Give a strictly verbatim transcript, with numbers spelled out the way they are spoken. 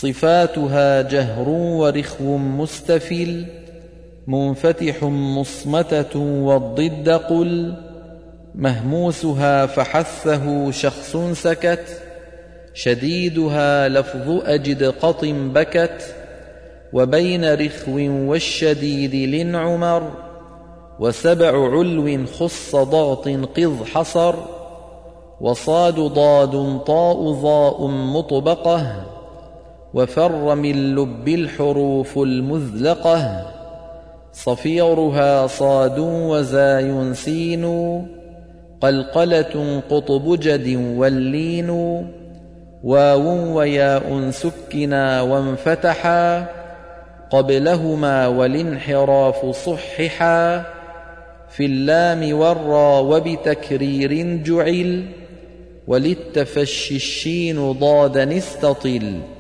صفاتها جهر ورخو مستفل منفتح مصمتة والضد قل مهموسها فحثه شخص سكت شديدها لفظ أجد قط بكت وبين رخو والشديد لنعمر وسبع علو خص ضغط قذ حصر وصاد ضاد طاء ضاء مطبقة وفر من لب الحروف المذلقة صفيرها صاد وزاي سين قلقلة قطب جد واللين واو وياء سكنا وانفتحا قبلهما والانحراف صححا في اللام والرا وبتكرير جعل وللتفشي الشين ضادا استطل